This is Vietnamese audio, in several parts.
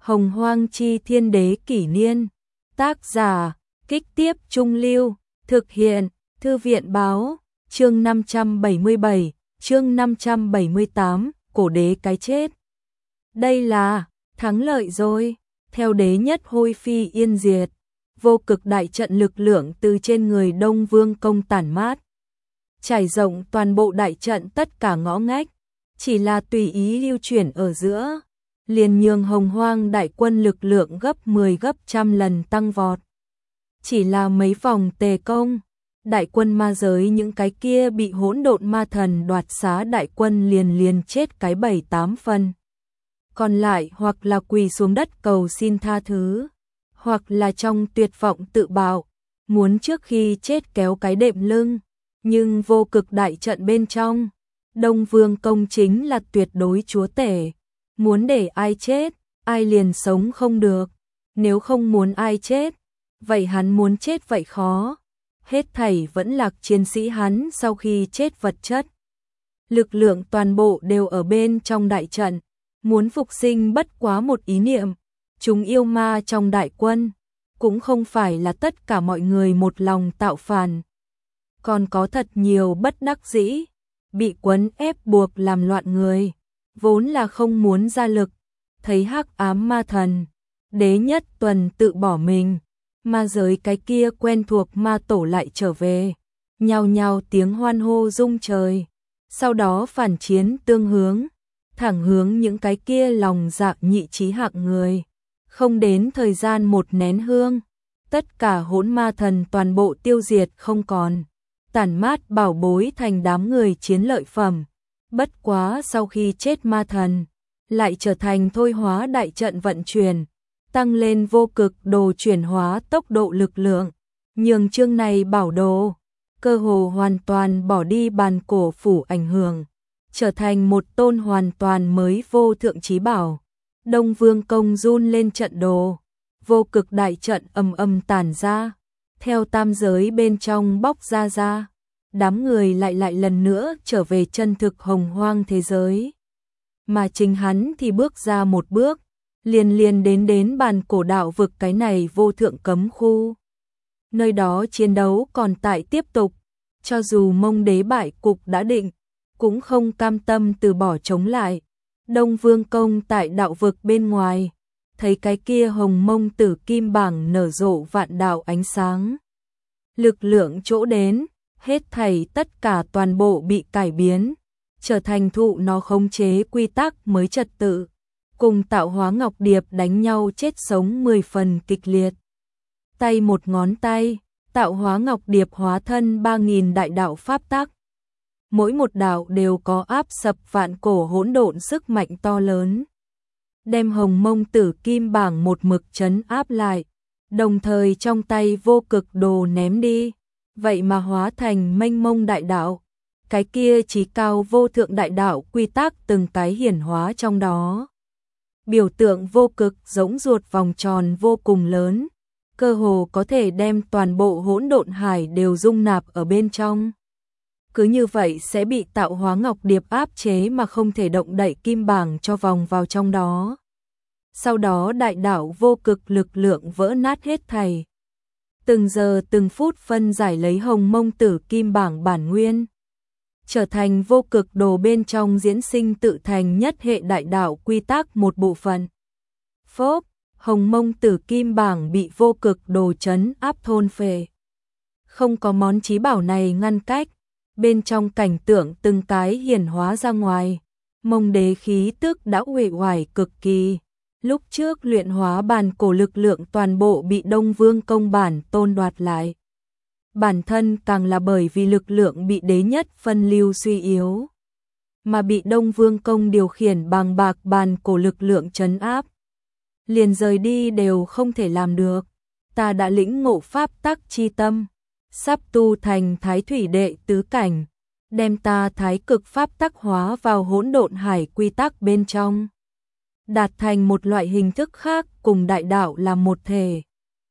Hồng Hoang Chi Thiên Đế Kỷ Niên. Tác giả, Kích Tiếp Trung Lưu. Thực hiện, Thư viện Báo. Chương 577, chương 578, cổ đế cái chết. Đây là, thắng lợi rồi. Theo đế nhất hôi phi yên diệt, vô cực đại trận lực lượng từ trên người Đông Vương Công tản mát, trải rộng toàn bộ đại trận tất cả ngõ ngách, chỉ là tùy ý lưu chuyển ở giữa, liền nhường Hồng Hoang đại quân lực lượng gấp 10 gấp trăm lần tăng vọt. Chỉ là mấy vòng tề công, đại quân ma giới những cái kia bị hỗn độn ma thần đoạt xá đại quân liền chết cái 7-8 phần. Còn lại hoặc là quỳ xuống đất cầu xin tha thứ, hoặc là trong tuyệt vọng tự bạo, muốn trước khi chết kéo cái đệm lưng. Nhưng vô cực đại trận bên trong, Đông Vương Công chính là tuyệt đối chúa tể, muốn để ai chết, ai liền sống không được, nếu không muốn ai chết, vậy hắn muốn chết vậy khó. Hết thảy vẫn là chiến sĩ hắn sau khi chết vật chất. Lực lượng toàn bộ đều ở bên trong đại trận, muốn phục sinh bất quá một ý niệm. Chúng yêu ma trong đại quân, cũng không phải là tất cả mọi người một lòng tạo phản. Còn có thật nhiều bất đắc dĩ, bị quấn ép buộc làm loạn người, vốn là không muốn ra lực, thấy hắc ám ma thần, đế nhất tuần tự bỏ mình, ma giới cái kia quen thuộc ma tổ lại trở về, nhao nhao tiếng hoan hô rung trời, sau đó phản chiến tương hướng, thẳng hướng những cái kia lòng dạ nhị trí hạng người, không đến thời gian một nén hương, tất cả hỗn ma thần toàn bộ tiêu diệt không còn. Tản mát bảo bối thành đám người chiến lợi phẩm, bất quá sau khi chết ma thần, lại trở thành thôi hóa đại trận vận chuyển, tăng lên vô cực đồ chuyển hóa tốc độ lực lượng, nhường chương này bảo đồ, cơ hồ hoàn toàn bỏ đi bàn cổ phủ ảnh hưởng, trở thành một tôn hoàn toàn mới vô thượng chí bảo. Đông Vương Công run lên trận đồ, vô cực đại trận ầm ầm tản ra. Theo tam giới bên trong bóc ra, đám người lại lần nữa trở về chân thực hồng hoang thế giới. Mà chính hắn thì bước ra một bước, liền đến bàn cổ đạo vực cái này vô thượng cấm khu. Nơi đó chiến đấu còn tại tiếp tục, cho dù Mông Đế bại cục đã định, cũng không cam tâm từ bỏ chống lại. Đông Vương Công tại đạo vực bên ngoài, thấy cái kia hồng mông tử kim bảng nở rộ vạn đạo ánh sáng. Lực lượng chỗ đến, hết thảy tất cả toàn bộ bị cải biến, trở thành thụ nó khống chế quy tắc mới trật tự, cùng tạo hóa ngọc điệp đánh nhau chết sống 10 phần kịch liệt. Tay một ngón tay, tạo hóa ngọc điệp hóa thân 3000 đại đạo pháp tắc. Mỗi một đạo đều có áp sập vạn cổ hỗn độn sức mạnh to lớn, đem hồng mông tử kim bảng một mực trấn áp lại, đồng thời trong tay vô cực đồ ném đi, vậy mà hóa thành mênh mông đại đạo, cái kia chí cao vô thượng đại đạo quy tắc từng cái hiển hóa trong đó. Biểu tượng vô cực giống ruột vòng tròn vô cùng lớn, cơ hồ có thể đem toàn bộ hỗn độn hải đều dung nạp ở bên trong. Cứ như vậy sẽ bị tạo hóa ngọc điệp áp chế mà không thể động đậy kim bảng cho vòng vào trong đó. Sau đó đại đạo vô cực lực lượng vỡ nát hết thảy. Từng giờ từng phút phân giải lấy hồng mông tử kim bảng bản nguyên, trở thành vô cực đồ bên trong diễn sinh tự thành nhất hệ đại đạo quy tắc một bộ phận. Phốp, hồng mông tử kim bảng bị vô cực đồ trấn áp thôn phệ. Không có món chí bảo này ngăn cách, bên trong cảnh tượng từng cái hiển hóa ra ngoài, Mông Đế khí tức đã uể oải cực kỳ. Lúc trước luyện hóa bàn cổ lực lượng toàn bộ bị Đông Vương Công bản tôn đoạt lại. Bản thân càng là bởi vì lực lượng bị đế nhất phân lưu suy yếu, mà bị Đông Vương Công điều khiển bằng bạc bàn cổ lực lượng trấn áp. Liền rời đi đều không thể làm được, ta đã lĩnh ngộ pháp tắc chi tâm, sắp tu thành thái thủy đệ tứ cảnh, đem ta thái cực pháp tắc hóa vào hỗn độn hải quy tắc bên trong, đạt thành một loại hình thức khác cùng đại đạo là một thể.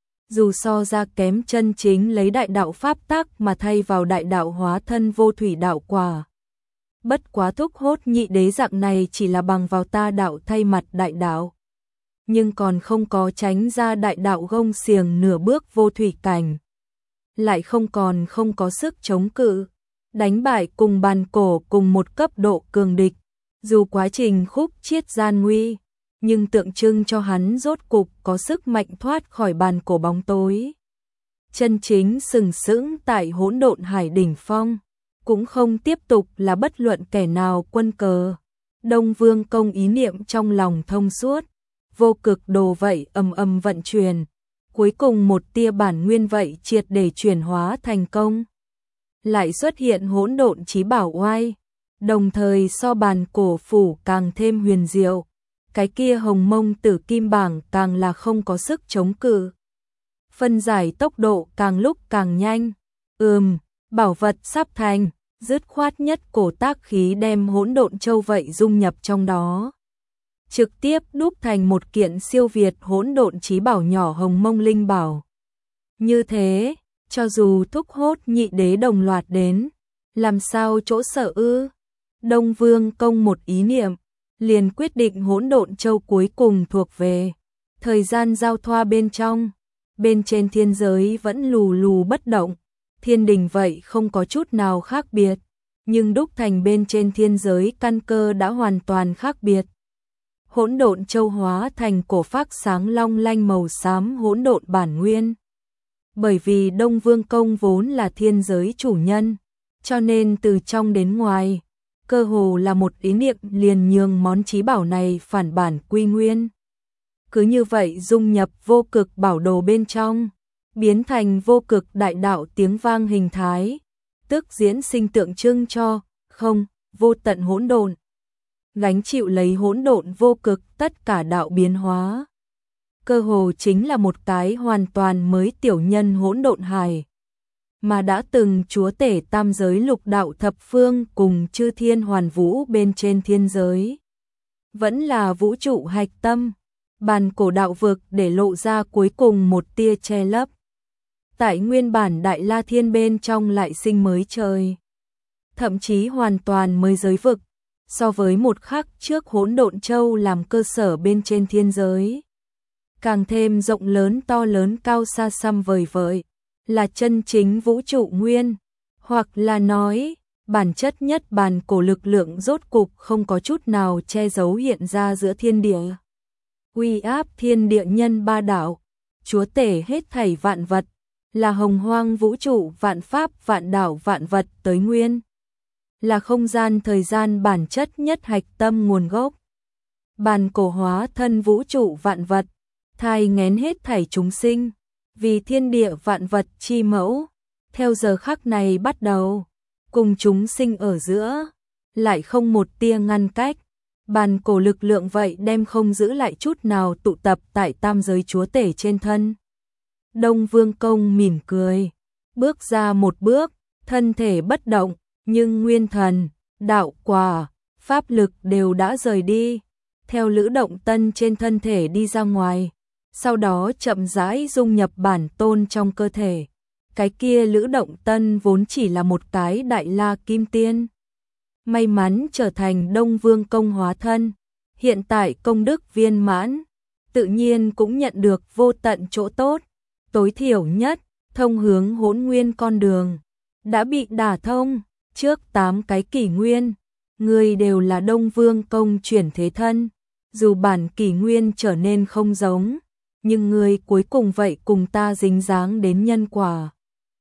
Dù so ra kém chân chính lấy đại đạo pháp tắc mà thay vào đại đạo hóa thân vô thủy đạo quả. Bất quá thúc hốt nhị đế dạng này chỉ là bằng vào ta đạo thay mặt đại đạo. nhưng còn không có tránh ra đại đạo gông xiềng nửa bước vô thủy cảnh. Lại không có sức chống cự, đánh bại cùng bàn cổ cùng một cấp độ cường địch. Dù quá trình khúc chiết gian nguy, nhưng tượng trưng cho hắn rốt cục có sức mạnh thoát khỏi bàn cổ bóng tối. Chân chính sừng sững tại hỗn độn hải đỉnh phong, cũng không tiếp tục là bất luận kẻ nào quân cờ. Đông Vương Công ý niệm trong lòng thông suốt, vô cực đồ vậy ầm ầm vận chuyển, cuối cùng một tia bản nguyên vậy triệt để chuyển hóa thành công. Lại xuất hiện hỗn độn chí bảo oai, đồng thời so bàn cổ phủ càng thêm huyền diệu, cái kia hồng mông tử kim bảng càng là không có sức chống cự. Phân giải tốc độ càng lúc càng nhanh. Bảo vật sắp thành, dứt khoát nhất cổ tác khí đem hỗn độn châu vậy dung nhập trong đó. Trực tiếp đúc thành một kiện siêu việt hỗn độn chí bảo nhỏ hồng mông linh bảo. Như thế, cho dù thúc hốt nhị đế đồng loạt đến, làm sao chỗ sợ ư? Đông Vương Công một ý niệm, liền quyết định hỗn độn châu cuối cùng thuộc về. Thời gian giao thoa bên trong, bên trên thiên giới vẫn lù lù bất động, thiên đình vậy không có chút nào khác biệt, nhưng đúc thành bên trên thiên giới căn cơ đã hoàn toàn khác biệt. Hỗn độn châu hóa thành cổ phác sáng long lanh màu xám hỗn độn bản nguyên. Bởi vì Đông Vương Công vốn là thiên giới chủ nhân, cho nên từ trong đến ngoài, cơ hồ là một ý niệm liền nhường món chí bảo này phản bản quy nguyên. Cứ như vậy dung nhập vô cực bảo đồ bên trong, biến thành vô cực đại đạo tiếng vang hình thái, tức diễn sinh tượng trưng cho không vô tận hỗn độn, gánh chịu lấy hỗn độn vô cực tất cả đạo biến hóa. Cơ hồ chính là một cái hoàn toàn mới tiểu nhân hỗn độn hải, mà đã từng chúa tể tam giới lục đạo thập phương cùng chư thiên hoàn vũ bên trên thiên giới. Vẫn là vũ trụ hạch tâm, bàn cổ đạo vực để lộ ra cuối cùng một tia che lấp. Tại nguyên bản Đại La Thiên bên trong lại sinh mới trời. Thậm chí hoàn toàn mới giới vực, so với một khắc trước hỗn độn châu làm cơ sở bên trên thiên giới. Càng thêm rộng lớn to lớn cao xa xăm vời vợi, là chân chính vũ trụ nguyên, hoặc là nói, bản chất nhất bàn cổ lực lượng rốt cục không có chút nào che giấu hiện ra giữa thiên địa. Uy áp thiên địa nhân ba đạo, chúa tể hết thảy vạn vật, là hồng hoang vũ trụ vạn pháp vạn đảo vạn vật tới nguyên. Là không gian thời gian bản chất nhất hạch tâm nguồn gốc. Bàn cổ hóa thân vũ trụ vạn vật, thai nghén hết thảy chúng sinh, vì thiên địa vạn vật chi mẫu, theo giờ khắc này bắt đầu, cùng chúng sinh ở giữa, lại không một tia ngăn cách. Bàn cổ lực lượng vậy đem không giữ lại chút nào tụ tập tại tam giới chúa tể trên thân. Đông Vương Công mỉm cười, bước ra một bước, thân thể bất động, nhưng nguyên thần, đạo quả, pháp lực đều đã rời đi, theo Lữ Động Tân trên thân thể đi ra ngoài, sau đó chậm rãi dung nhập bản tôn trong cơ thể. Cái kia Lữ Động Tân vốn chỉ là một cái đại la kim tiên, may mắn trở thành Đông Vương Công hóa thân, hiện tại công đức viên mãn, tự nhiên cũng nhận được vô tận chỗ tốt, tối thiểu nhất, thông hướng hỗn nguyên con đường, đã bị đả thông. Trước 8 cái kỷ nguyên, người đều là Đông Vương Công chuyển thế thân, dù bản kỷ nguyên trở nên không giống, nhưng người cuối cùng vậy cùng ta dính dáng đến nhân quả.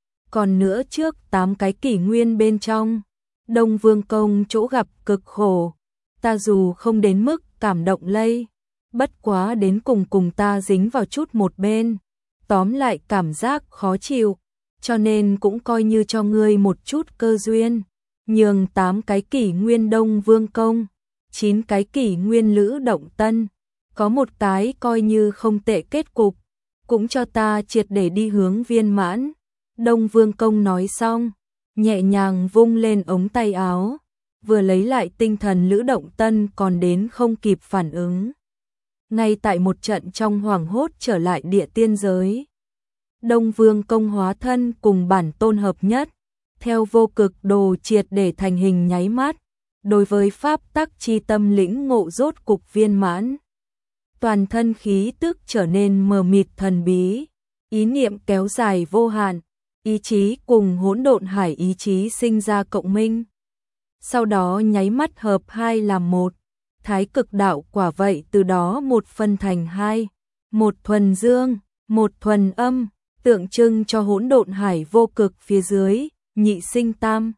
Còn nữa trước 8 cái kỷ nguyên bên trong, Đông Vương Công chỗ gặp cực khổ, ta dù không đến mức cảm động lây, bất quá đến cùng ta dính vào chút một bên, tóm lại cảm giác khó chịu, cho nên cũng coi như cho ngươi một chút cơ duyên, nhường 8 cái kỷ nguyên Đông Vương Công, 9 cái kỷ nguyên Lữ Động Tân, có một cái coi như không tệ kết cục, cũng cho ta triệt để đi hướng viên mãn. Đông Vương Công nói xong, nhẹ nhàng vung lên ống tay áo, vừa lấy lại tinh thần Lữ Động Tân còn đến không kịp phản ứng. Ngay tại một trận trong hoảng hốt trở lại địa tiên giới. Đông Vương Công hóa thân cùng bản tôn hợp nhất, theo vô cực đồ triệt để thành hình nháy mắt, đối với pháp tắc chi tâm lĩnh ngộ rốt cục viên mãn. toàn thân khí tức trở nên mờ mịt thần bí, ý niệm kéo dài vô hạn, ý chí cùng hỗn độn hải ý chí sinh ra cộng minh. Sau đó nháy mắt hợp hai làm một, thái cực đạo quả vậy từ đó một phân thành hai, một thuần dương, một thuần âm, tượng trưng cho hỗn độn hải vô cực phía dưới, nhị sinh tam.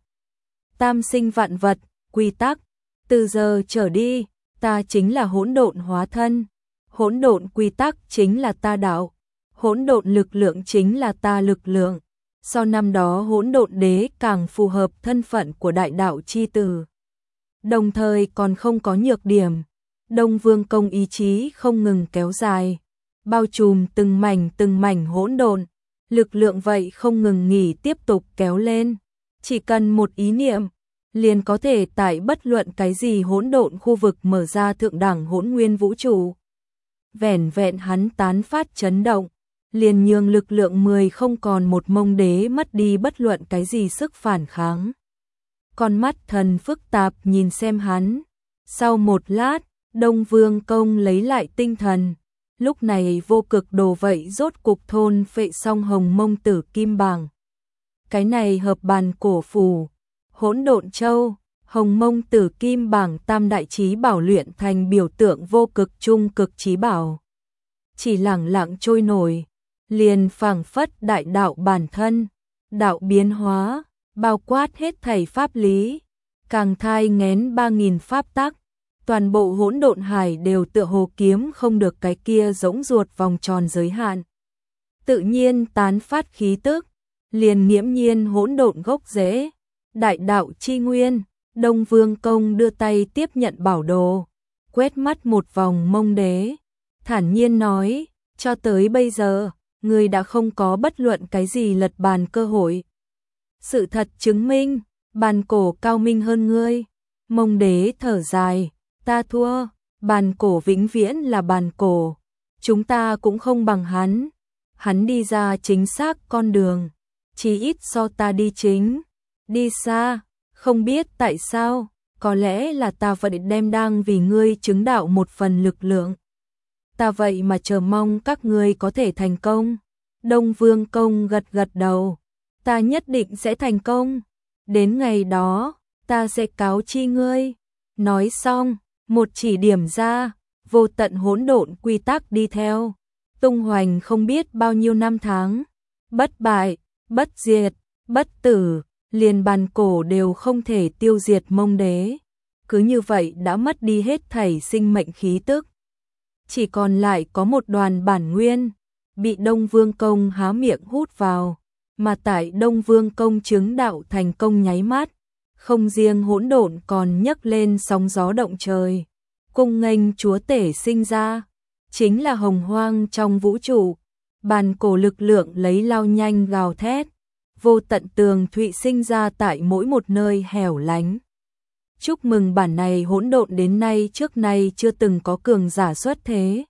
Tam sinh vạn vật, quy tắc, từ giờ trở đi, ta chính là hỗn độn hóa thân, hỗn độn quy tắc chính là ta đạo, hỗn độn lực lượng chính là ta lực lượng. Sau năm đó hỗn độn đế càng phù hợp thân phận của đại đạo chi tử. Đồng thời còn không có nhược điểm, Đông Vương công ý chí không ngừng kéo dài, bao trùm từng mảnh hỗn độn, lực lượng vậy không ngừng nghỉ tiếp tục kéo lên, chỉ cần một ý niệm liền có thể tại bất luận cái gì hỗn độn khu vực mở ra thượng đẳng hỗn nguyên vũ trụ. Vẻn vẹn hắn tán phát chấn động, liền nhường lực lượng 10 không còn một mông đế mất đi bất luận cái gì sức phản kháng. Con mắt thần phức tạp nhìn xem hắn. Sau một lát, Đông Vương công lấy lại tinh thần. Lúc này vô cực đồ vậy rốt cục thôn phệ xong hồng mông tử kim bảng. Cái này hợp bàn cổ phù, hỗn độn châu, hồng mông tử kim bảng tam đại chí bảo luyện thành biểu tượng vô cực trung cực chí bảo. Chỉ lẳng lặng trôi nổi, liền phảng phất đại đạo bản thân, đạo biến hóa, bao quát hết thảy pháp lý, càng thai nghén 3000 pháp tắc, toàn bộ hỗn độn hải đều tựa hồ kiếm không được cái kia rỗng ruột vòng tròn giới hạn. Tự nhiên tán phát khí tức, liền nghiễm nhiên hỗn độn gốc rễ, đại đạo chi nguyên. Đông Vương công đưa tay tiếp nhận bảo đồ, quét mắt một vòng mông đế, thản nhiên nói, cho tới bây giờ, ngươi đã không có bất luận cái gì lật bàn cơ hội. Sự thật chứng minh, bàn cổ cao minh hơn ngươi. Mông đế thở dài, ta thua, bàn cổ vĩnh viễn là bàn cổ, chúng ta cũng không bằng hắn. Hắn đi ra chính xác con đường, chỉ ít so ta đi chính, đi xa, không biết tại sao, có lẽ là ta vẫn đang vì ngươi chứng đạo một phần lực lượng. Ta vậy mà chờ mong các ngươi có thể thành công. Đông Vương công gật gật đầu, ta nhất định sẽ thành công, đến ngày đó, ta sẽ cáo chi ngươi. Nói xong, một chỉ điểm ra, vô tận hỗn độn quy tắc đi theo, tung hoành không biết bao nhiêu năm tháng, bất bại, bất diệt, bất tử, liền bàn cổ đều không thể tiêu diệt mông đế, cứ như vậy đã mất đi hết thảy sinh mệnh khí tức. Chỉ còn lại có một đoàn bản nguyên, bị Đông Vương công há miệng hút vào, mà tại Đông Vương công chứng đạo thành công nháy mắt, không riêng hỗn độn còn nhấc lên sóng gió động trời, cung nghênh chúa tể sinh ra, chính là hồng hoang trong vũ trụ, bàn cổ lực lượng lấy lao nhanh gào thét, vô tận tường thụy sinh ra tại mỗi một nơi hẻo lánh. Chúc mừng bản này hỗn độn đến nay trước nay chưa từng có cường giả xuất thế.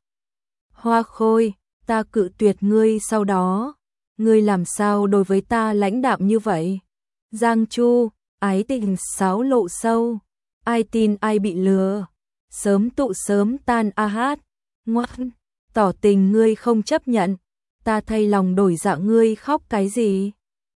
Hoa Khôi, ta cự tuyệt ngươi sau đó, ngươi làm sao đối với ta lãnh đạm như vậy? Giang Chu, ái tình sáo lộ sâu, ai tin ai bị lừa, sớm tụ sớm tan a hát, ngoan, tỏ tình ngươi không chấp nhận, ta thay lòng đổi dạ ngươi khóc cái gì?